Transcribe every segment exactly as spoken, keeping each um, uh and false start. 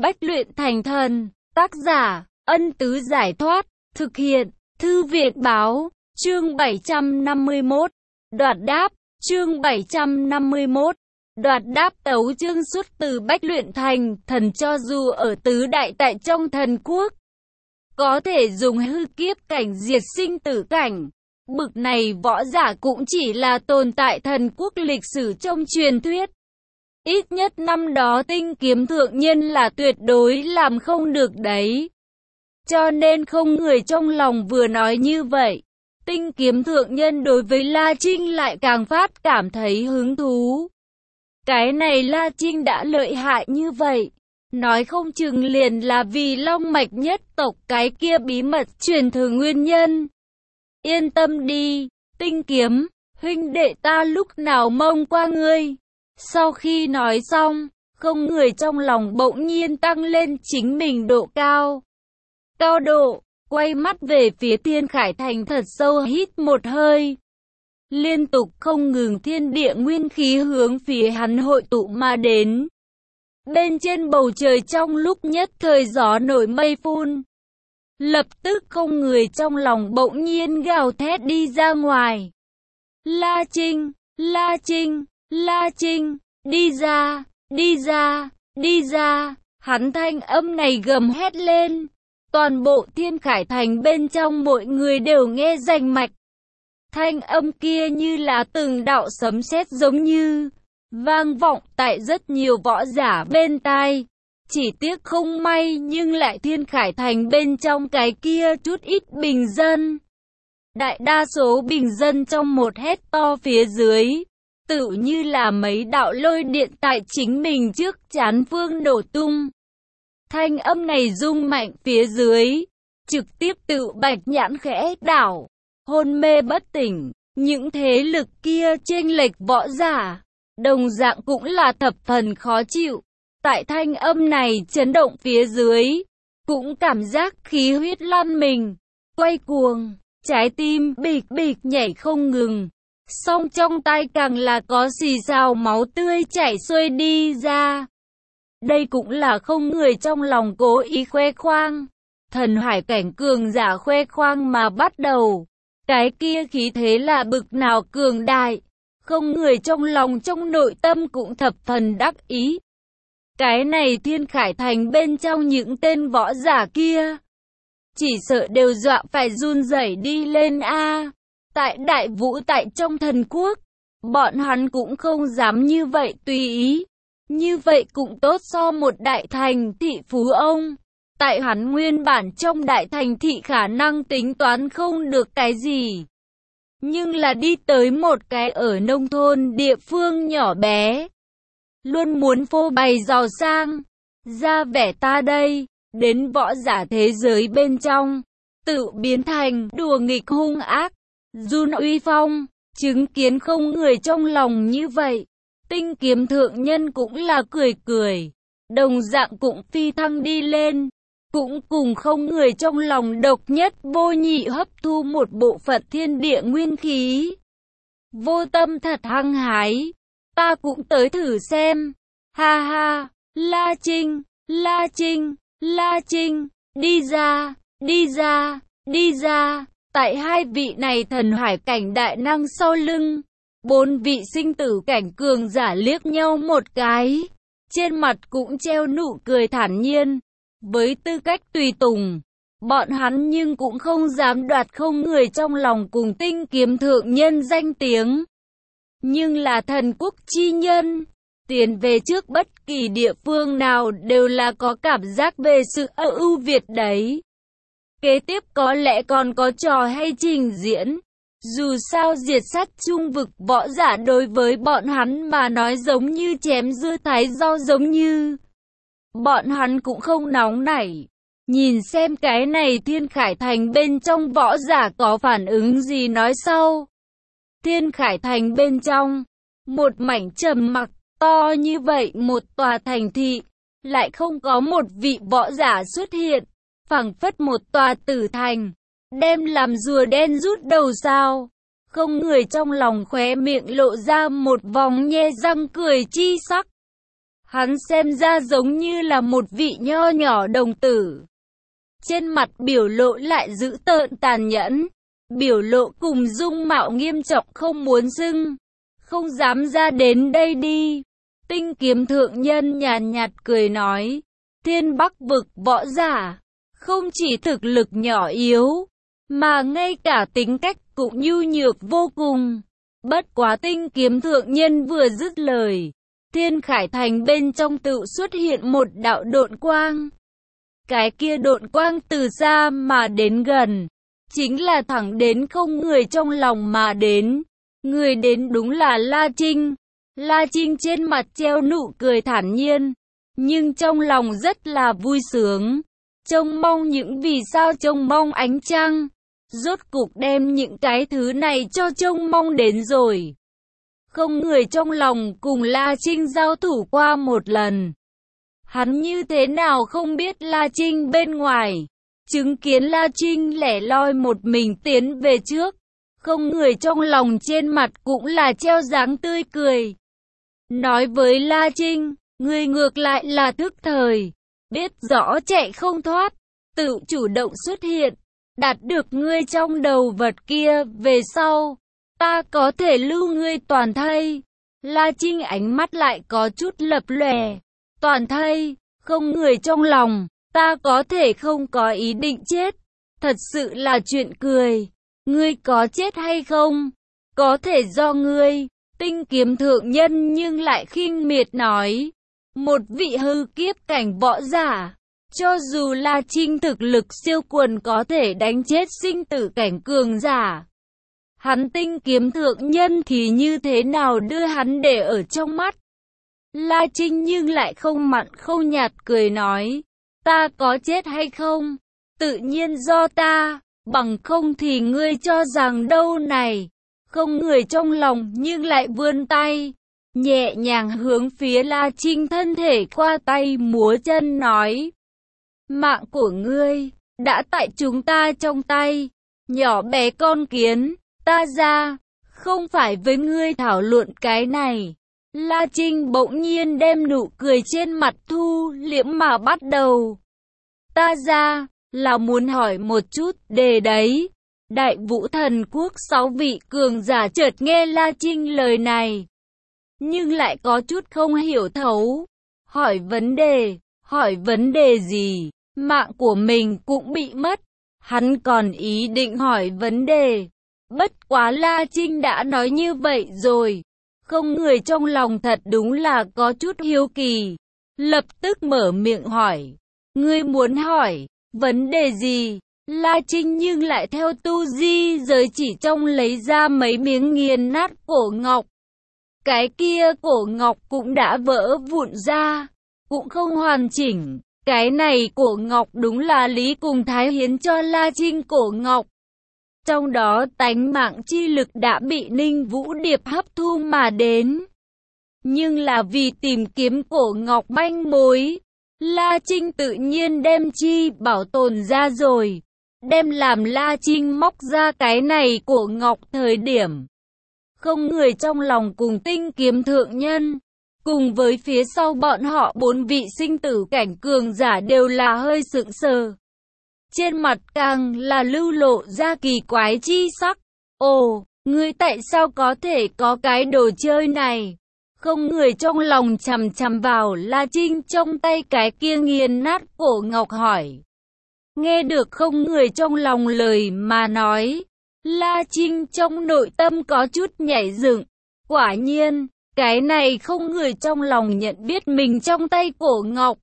Bách luyện thành thần. Tác giả, Ân Tứ Giải Thoát. Thực hiện, Thư Việt Báo. Chương bảy trăm năm mươi mốt. Đoạt đáp. Chương bảy trăm năm mươi mốt. Đoạt đáp. Tấu chương xuất từ Bách luyện thành thần. Cho dù ở tứ đại tại trong thần quốc, có thể dùng hư kiếp cảnh diệt sinh tử cảnh, bực này võ giả cũng chỉ là tồn tại thần quốc lịch sử trong truyền thuyết. Ít nhất năm đó tinh kiếm thượng nhân là tuyệt đối làm không được đấy. Cho nên không người trong lòng vừa nói như vậy, tinh kiếm thượng nhân đối với La Trinh lại càng phát cảm thấy hứng thú. Cái này La Trinh đã lợi hại như vậy, nói không chừng liền là vì long mạch nhất tộc cái kia bí mật truyền thừa nguyên nhân. Yên tâm đi, tinh kiếm, huynh đệ ta lúc nào mong qua ngươi. Sau khi nói xong, không người trong lòng bỗng nhiên tăng lên chính mình độ cao. Cao độ, quay mắt về phía Thiên Khải Thành thật sâu hít một hơi. Liên tục không ngừng thiên địa nguyên khí hướng phía hắn hội tụ mà đến. Bên trên bầu trời trong lúc nhất thời gió nổi mây phun. Lập tức không người trong lòng bỗng nhiên gào thét đi ra ngoài. La Trinh, La Trinh, La Trinh, đi ra, đi ra, đi ra. Hắn thanh âm này gầm hét lên. Toàn bộ Thiên Khải Thành bên trong mọi người đều nghe rành mạch. Thanh âm kia như là từng đạo sấm sét giống như vang vọng tại rất nhiều võ giả bên tai. Chỉ tiếc không may nhưng lại Thiên Khải Thành bên trong cái kia chút ít bình dân. Đại đa số bình dân trong một hét to phía dưới, tự như là mấy đạo lôi điện tại chính mình trước chán phương đổ tung. Thanh âm này rung mạnh phía dưới, trực tiếp tự bạch nhãn khẽ đảo, hôn mê bất tỉnh. Những thế lực kia chênh lệch võ giả, đồng dạng cũng là thập phần khó chịu. Tại thanh âm này chấn động phía dưới, cũng cảm giác khí huyết lan mình, quay cuồng, trái tim bịch bịch nhảy không ngừng. Song trong tay càng là có xì xào máu tươi chảy xuôi đi ra. Đây cũng là không người trong lòng cố ý khoe khoang. Thần hải cảnh cường giả khoe khoang mà bắt đầu. Cái kia khí thế là bực nào cường đại. Không người trong lòng trong nội tâm cũng thập phần đắc ý. Cái này Thiên Khải Thành bên trong những tên võ giả kia, chỉ sợ đều dọa phải run rẩy đi lên a. Tại đại vũ tại trong thần quốc, bọn hắn cũng không dám như vậy tùy ý. Như vậy cũng tốt so một đại thành thị phú ông. Tại hắn nguyên bản trong đại thành thị khả năng tính toán không được cái gì. Nhưng là đi tới một cái ở nông thôn địa phương nhỏ bé, luôn muốn phô bày giàu sang, ra vẻ ta đây, đến võ giả thế giới bên trong, tự biến thành đùa nghịch hung ác, run uy phong, chứng kiến không người trong lòng như vậy. Tinh kiếm thượng nhân cũng là cười cười, đồng dạng cũng phi thăng đi lên, cũng cùng không người trong lòng độc nhất vô nhị hấp thu một bộ phận thiên địa nguyên khí. Vô tâm thật hăng hái, ta cũng tới thử xem, ha ha. La Trinh, La Trinh, La Trinh, đi ra, đi ra, đi ra. Tại hai vị này thần hải cảnh đại năng sau lưng, bốn vị sinh tử cảnh cường giả liếc nhau một cái, trên mặt cũng treo nụ cười thản nhiên. Với tư cách tùy tùng, bọn hắn nhưng cũng không dám đoạt không người trong lòng cùng tinh kiếm thượng nhân danh tiếng. Nhưng là thần quốc chi nhân, tiến về trước bất kỳ địa phương nào đều là có cảm giác về sự ưu việt đấy. Kế tiếp có lẽ còn có trò hay trình diễn. Dù sao diệt sát trung vực võ giả đối với bọn hắn mà nói giống như chém dưa thái rau giống như. Bọn hắn cũng không nóng nảy. Nhìn xem cái này Thiên Khải Thành bên trong võ giả có phản ứng gì nói sau. Thiên Khải Thành bên trong, một mảnh trầm mặc to như vậy một tòa thành thị, lại không có một vị võ giả xuất hiện, phảng phất một tòa tử thành, đem làm rùa đen rút đầu sao. Không người trong lòng khóe miệng lộ ra một vòng nhe răng cười chi sắc. Hắn xem ra giống như là một vị nho nhỏ đồng tử. Trên mặt biểu lộ lại dữ tợn tàn nhẫn, biểu lộ cùng dung mạo nghiêm trọng không muốn dưng, không dám ra đến đây đi. Tinh kiếm thượng nhân nhàn nhạt cười nói, Thiên Bắc vực võ giả, không chỉ thực lực nhỏ yếu, mà ngay cả tính cách cũng nhu nhược vô cùng. Bất quá tinh kiếm thượng nhân vừa dứt lời, Thiên Khải Thành bên trong tự xuất hiện một đạo độn quang. Cái kia độn quang từ xa mà đến gần, chính là thẳng đến không người trong lòng mà đến. Người đến đúng là La Trinh. La Trinh trên mặt treo nụ cười thản nhiên, nhưng trong lòng rất là vui sướng. Trông mong những vì sao trông mong ánh trăng, rốt cục đem những cái thứ này cho trông mong đến rồi. Không người trong lòng cùng La Trinh giao thủ qua một lần. Hắn như thế nào không biết La Trinh bên ngoài, chứng kiến La Trinh lẻ loi một mình tiến về trước. Không người trong lòng trên mặt cũng là treo dáng tươi cười. Nói với La Trinh, người ngược lại là thức thời, biết rõ chạy không thoát, tự chủ động xuất hiện, đạt được ngươi trong đầu vật kia, về sau, ta có thể lưu ngươi toàn thây. La Trinh ánh mắt lại có chút lập lòe, toàn thây, không người trong lòng, ta có thể không có ý định chết, thật sự là chuyện cười. Ngươi có chết hay không, có thể do ngươi. Tinh kiếm thượng nhân nhưng lại khinh miệt nói, một vị hư kiếp cảnh võ giả, cho dù La Trinh thực lực siêu quần có thể đánh chết sinh tử cảnh cường giả, hắn tinh kiếm thượng nhân thì như thế nào đưa hắn để ở trong mắt. La Trinh nhưng lại không mặn không nhạt cười nói, ta có chết hay không, tự nhiên do ta, bằng không thì ngươi cho rằng đâu này. Không người trong lòng nhưng lại vươn tay, nhẹ nhàng hướng phía La Trinh thân thể qua tay múa chân nói, mạng của ngươi đã tại chúng ta trong tay, nhỏ bé con kiến, ta ra, không phải với ngươi thảo luận cái này. La Trinh bỗng nhiên đem nụ cười trên mặt thu liễm mà bắt đầu, ta ra, là muốn hỏi một chút đề đấy. Đại Vũ Thần Quốc sáu vị cường giả chợt nghe La Trinh lời này, nhưng lại có chút không hiểu thấu. Hỏi vấn đề, hỏi vấn đề gì, mạng của mình cũng bị mất. Hắn còn ý định hỏi vấn đề, bất quá La Trinh đã nói như vậy rồi. Không người trong lòng thật đúng là có chút hiếu kỳ, lập tức mở miệng hỏi, ngươi muốn hỏi vấn đề gì? La Trinh nhưng lại theo tu di giới chỉ trong lấy ra mấy miếng nghiền nát cổ ngọc. Cái kia cổ ngọc cũng đã vỡ vụn ra, cũng không hoàn chỉnh. Cái này cổ ngọc đúng là Lý cùng Thái hiến cho La Trinh cổ ngọc. Trong đó tánh mạng chi lực đã bị Ninh Vũ Điệp hấp thu mà đến. Nhưng là vì tìm kiếm cổ ngọc manh mối, La Trinh tự nhiên đem chi bảo tồn ra rồi. Đem làm La Trinh móc ra cái này cổ ngọc thời điểm, không người trong lòng cùng tinh kiếm thượng nhân, cùng với phía sau bọn họ bốn vị sinh tử cảnh cường giả đều là hơi sững sờ. Trên mặt càng là lưu lộ ra kỳ quái chi sắc. Ồ, ngươi tại sao có thể có cái đồ chơi này? Không người trong lòng chằm chằm vào La Trinh trong tay cái kia nghiền nát cổ ngọc hỏi. Nghe được không người trong lòng lời mà nói, La Trinh trong nội tâm có chút nhảy dựng. Quả nhiên, cái này không người trong lòng nhận biết mình trong tay cổ ngọc.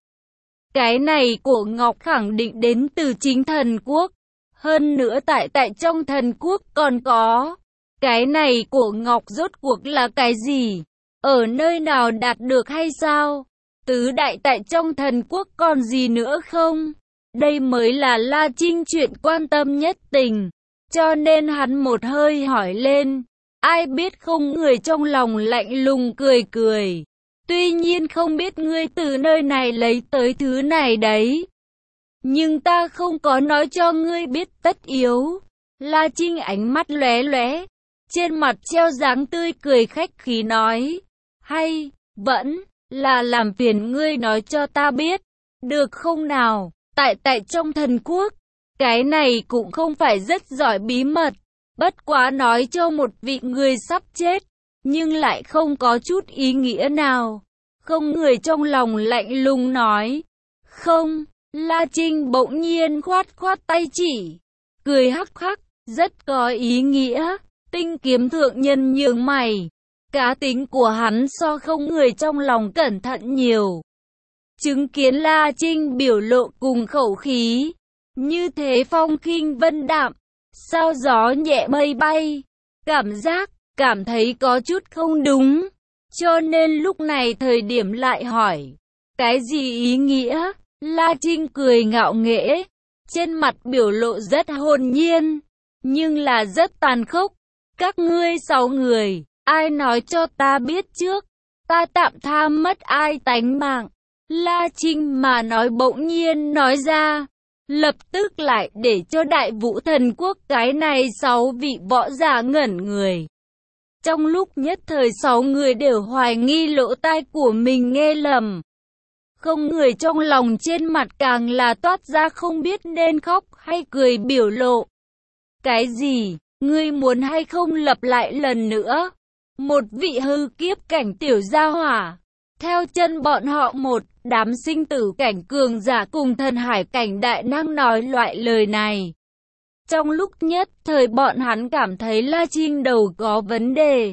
Cái này cổ ngọc khẳng định đến từ chính thần quốc. Hơn nữa tại tại trong thần quốc còn có. Cái này cổ ngọc rốt cuộc là cái gì? Ở nơi nào đạt được hay sao? Tứ đại tại trong thần quốc còn gì nữa không? Đây mới là La Trinh chuyện quan tâm nhất tình. Cho nên hắn một hơi hỏi lên. Ai biết không người trong lòng lạnh lùng cười cười. Tuy nhiên không biết ngươi từ nơi này lấy tới thứ này đấy. Nhưng ta không có nói cho ngươi biết tất yếu. La Trinh ánh mắt lóe lóe, trên mặt treo dáng tươi cười khách khí nói. Hay, vẫn, là làm phiền ngươi nói cho ta biết, được không nào? Tại tại trong thần quốc, cái này cũng không phải rất giỏi bí mật, bất quá nói cho một vị người sắp chết, nhưng lại không có chút ý nghĩa nào. Không người trong lòng lạnh lùng nói. Không, La Trinh bỗng nhiên khoát khoát tay chỉ, cười hắc hắc, rất có ý nghĩa. Tinh kiếm thượng nhân nhướng mày, cá tính của hắn so không người trong lòng cẩn thận nhiều. Chứng kiến La Trinh biểu lộ cùng khẩu khí, như thế phong khinh vân đạm, sao gió nhẹ mây bay, cảm giác, cảm thấy có chút không đúng, cho nên lúc này thời điểm lại hỏi, cái gì ý nghĩa? La Trinh cười ngạo nghễ, trên mặt biểu lộ rất hồn nhiên, nhưng là rất tàn khốc. Các ngươi sáu người, ai nói cho ta biết trước, ta tạm tha mất ai tánh mạng. La Trinh mà nói bỗng nhiên nói ra, lập tức lại để cho Đại Vũ Thần Quốc cái này sáu vị võ giả ngẩn người. Trong lúc nhất thời sáu người đều hoài nghi lỗ tai của mình nghe lầm. Không người trong lòng trên mặt càng là toát ra không biết nên khóc hay cười biểu lộ. Cái gì? Ngươi muốn hay không lặp lại lần nữa? Một vị hư kiếp cảnh tiểu gia hỏa. Theo chân bọn họ một đám sinh tử cảnh cường giả cùng thần hải cảnh đại năng nói loại lời này. Trong lúc nhất thời bọn hắn cảm thấy La Trinh đầu có vấn đề.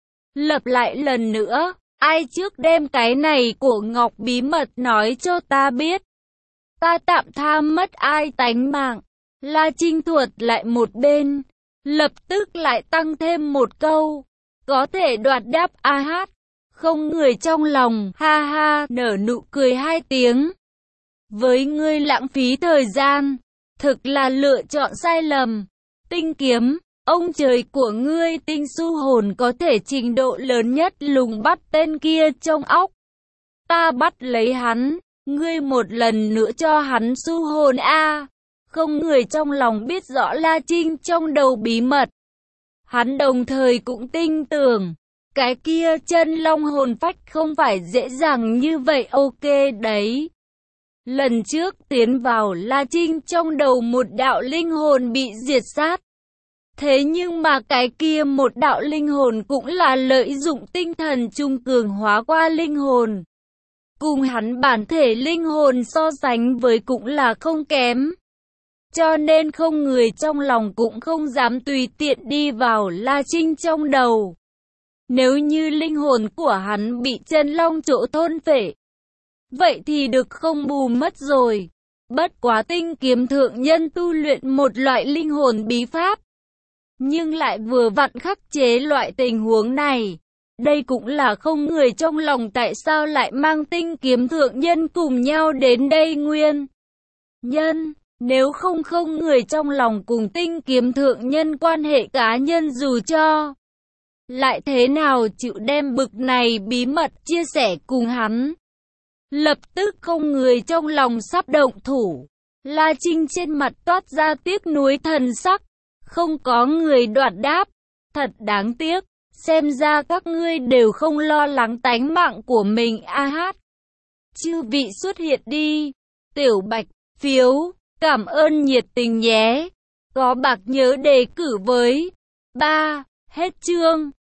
Lặp lại lần nữa, ai trước đem cái này của Ngọc bí mật nói cho ta biết. Ta tạm tha mất ai tánh mạng. La Trinh thuật lại một bên, lập tức lại tăng thêm một câu. Có thể đoạt đáp a hát. Không người trong lòng, ha ha, nở nụ cười hai tiếng. Với ngươi lãng phí thời gian, thực là lựa chọn sai lầm. Tinh kiếm, ông trời của ngươi tinh su hồn có thể trình độ lớn nhất lùng bắt tên kia trong óc. Ta bắt lấy hắn, ngươi một lần nữa cho hắn su hồn a. Không người trong lòng biết rõ La Trinh trong đầu bí mật. Hắn đồng thời cũng tin tưởng, cái kia chân long hồn phách không phải dễ dàng như vậy ok đấy. Lần trước tiến vào La Trinh trong đầu một đạo linh hồn bị diệt sát. Thế nhưng mà cái kia một đạo linh hồn cũng là lợi dụng tinh thần trung cường hóa qua linh hồn. Cùng hắn bản thể linh hồn so sánh với cũng là không kém. Cho nên không người trong lòng cũng không dám tùy tiện đi vào La Trinh trong đầu. Nếu như linh hồn của hắn bị chân long chỗ thôn phệ, vậy thì được không bù mất rồi. Bất quá tinh kiếm thượng nhân tu luyện một loại linh hồn bí pháp, nhưng lại vừa vặn khắc chế loại tình huống này. Đây cũng là không người trong lòng tại sao lại mang tinh kiếm thượng nhân cùng nhau đến đây nguyên nhân. Nếu không không người trong lòng cùng tinh kiếm thượng nhân quan hệ cá nhân dù cho lại thế nào chịu đem bực này bí mật chia sẻ cùng hắn. Lập tức không người trong lòng sắp động thủ. La Trinh trên mặt toát ra tiếc nuối thần sắc. Không có người đoạt đáp. Thật đáng tiếc. Xem ra các ngươi đều không lo lắng tánh mạng của mình a hát. Chư vị xuất hiện đi. Tiểu Bạch, phiếu, cảm ơn nhiệt tình nhé. Có bạc nhớ đề cử với. ba. Hết chương.